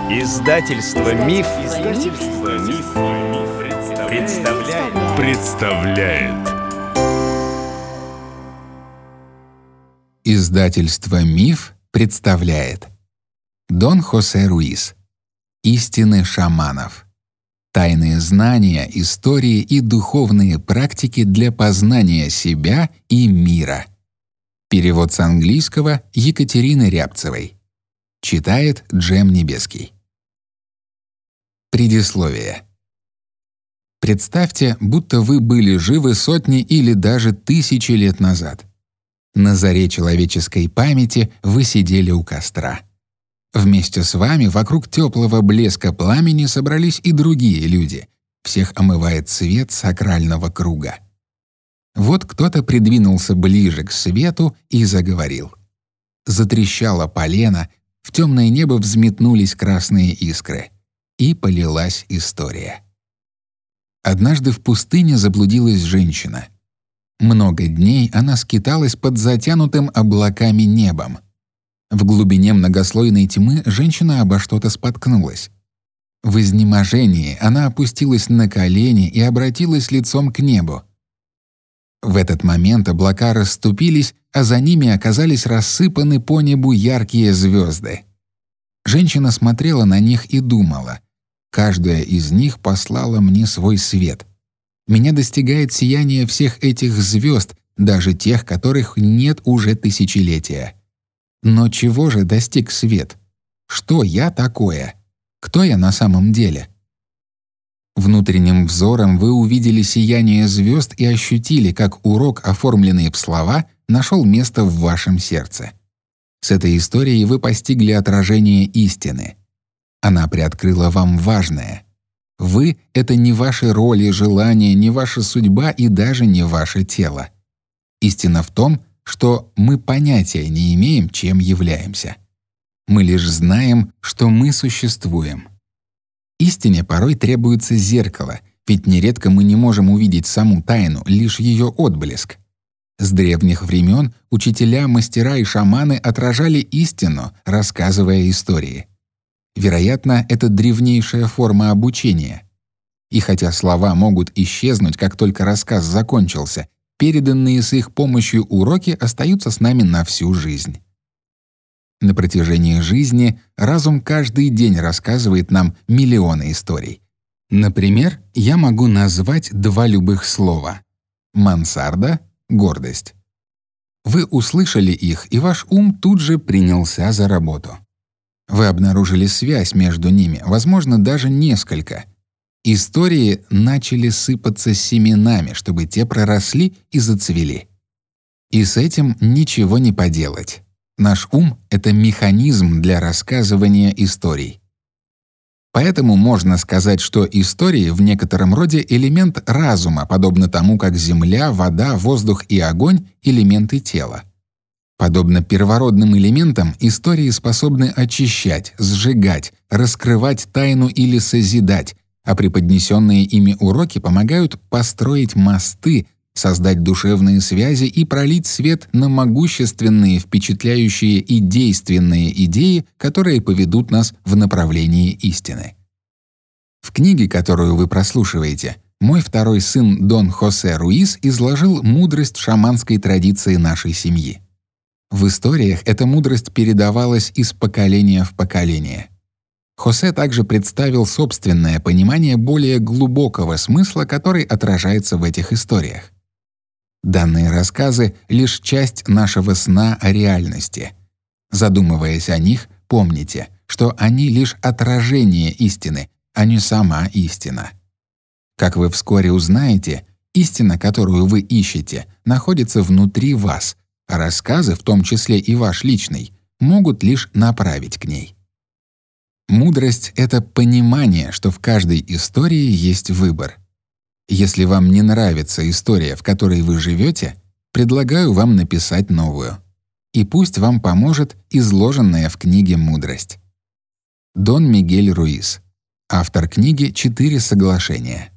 Издательство Миф, представляет. Издательство Миф представляет Дон Хосе Руис. Истины шаманов. Тайные знания, истории и духовные практики для познания себя и мира. Перевод с английского Екатерины Рябцевой. Читает Джем Небеский. Предисловие. Представьте, будто вы были живы сотни или даже тысячи лет назад. На заре человеческой памяти вы сидели у костра. Вместе с вами вокруг теплого блеска пламени собрались и другие люди. Всех омывает свет сакрального круга. Вот кто-то придвинулся ближе к свету и заговорил. Затрещало полено, в темное небо взметнулись красные искры. И полилась история. Однажды в пустыне заблудилась женщина. Много дней она скиталась под затянутым облаками небом. В глубине многослойной тьмы женщина обо что-то споткнулась. В изнеможении она опустилась на колени и обратилась лицом к небу. В этот момент облака расступились, а за ними оказались рассыпаны по небу яркие звезды. Женщина смотрела на них и думала: каждая из них послала мне свой свет. Меня достигает сияние всех этих звезд, даже тех, которых нет уже тысячелетия. Но чего же достиг свет? Что я такое? Кто я на самом деле? Внутренним взором вы увидели сияние звезд и ощутили, как урок, оформленный в слова, нашел место в вашем сердце. С этой историей вы постигли отражение истины. Она приоткрыла вам важное. Вы — это не ваши роли, желания, не ваша судьба и даже не ваше тело. Истина в том, что мы понятия не имеем, чем являемся. Мы лишь знаем, что мы существуем. Истине порой требуется зеркало, ведь нередко мы не можем увидеть саму тайну, лишь ее отблеск. С древних времен учителя, мастера и шаманы отражали истину, рассказывая истории. Вероятно, это древнейшая форма обучения. И хотя слова могут исчезнуть, как только рассказ закончился, переданные с их помощью уроки остаются с нами на всю жизнь. На протяжении жизни разум каждый день рассказывает нам миллионы историй. Например, я могу назвать два любых слова: мансарда, гордость. Вы услышали их, и ваш ум тут же принялся за работу. Вы обнаружили связь между ними, возможно, даже несколько. Истории начали сыпаться семенами, чтобы те проросли и зацвели. И с этим ничего не поделать. Наш ум — это механизм для рассказывания историй. Поэтому можно сказать, что истории в некотором роде элемент разума, подобно тому, как земля, вода, воздух и огонь — элементы тела. Подобно первородным элементам, истории способны очищать, сжигать, раскрывать тайну или созидать, а преподнесенные ими уроки помогают построить мосты, создать душевные связи и пролить свет на могущественные, впечатляющие и действенные идеи, которые поведут нас в направлении истины. В книге, которую вы прослушиваете, мой второй сын Дон Хосе Руис изложил мудрость шаманской традиции нашей семьи. В историях эта мудрость передавалась из поколения в поколение. Хосе также представил собственное понимание более глубокого смысла, который отражается в этих историях. Данные рассказы — лишь часть нашего сна о реальности. Задумываясь о них, помните, что они лишь отражение истины, а не сама истина. Как вы вскоре узнаете, истина, которую вы ищете, находится внутри вас, а рассказы, в том числе и ваш личный, могут лишь направить к ней. Мудрость — это понимание, что в каждой истории есть выбор. Если вам не нравится история, в которой вы живете, предлагаю вам написать новую. И пусть вам поможет изложенная в книге мудрость. Дон Мигель Руис. Автор книги «4 соглашения».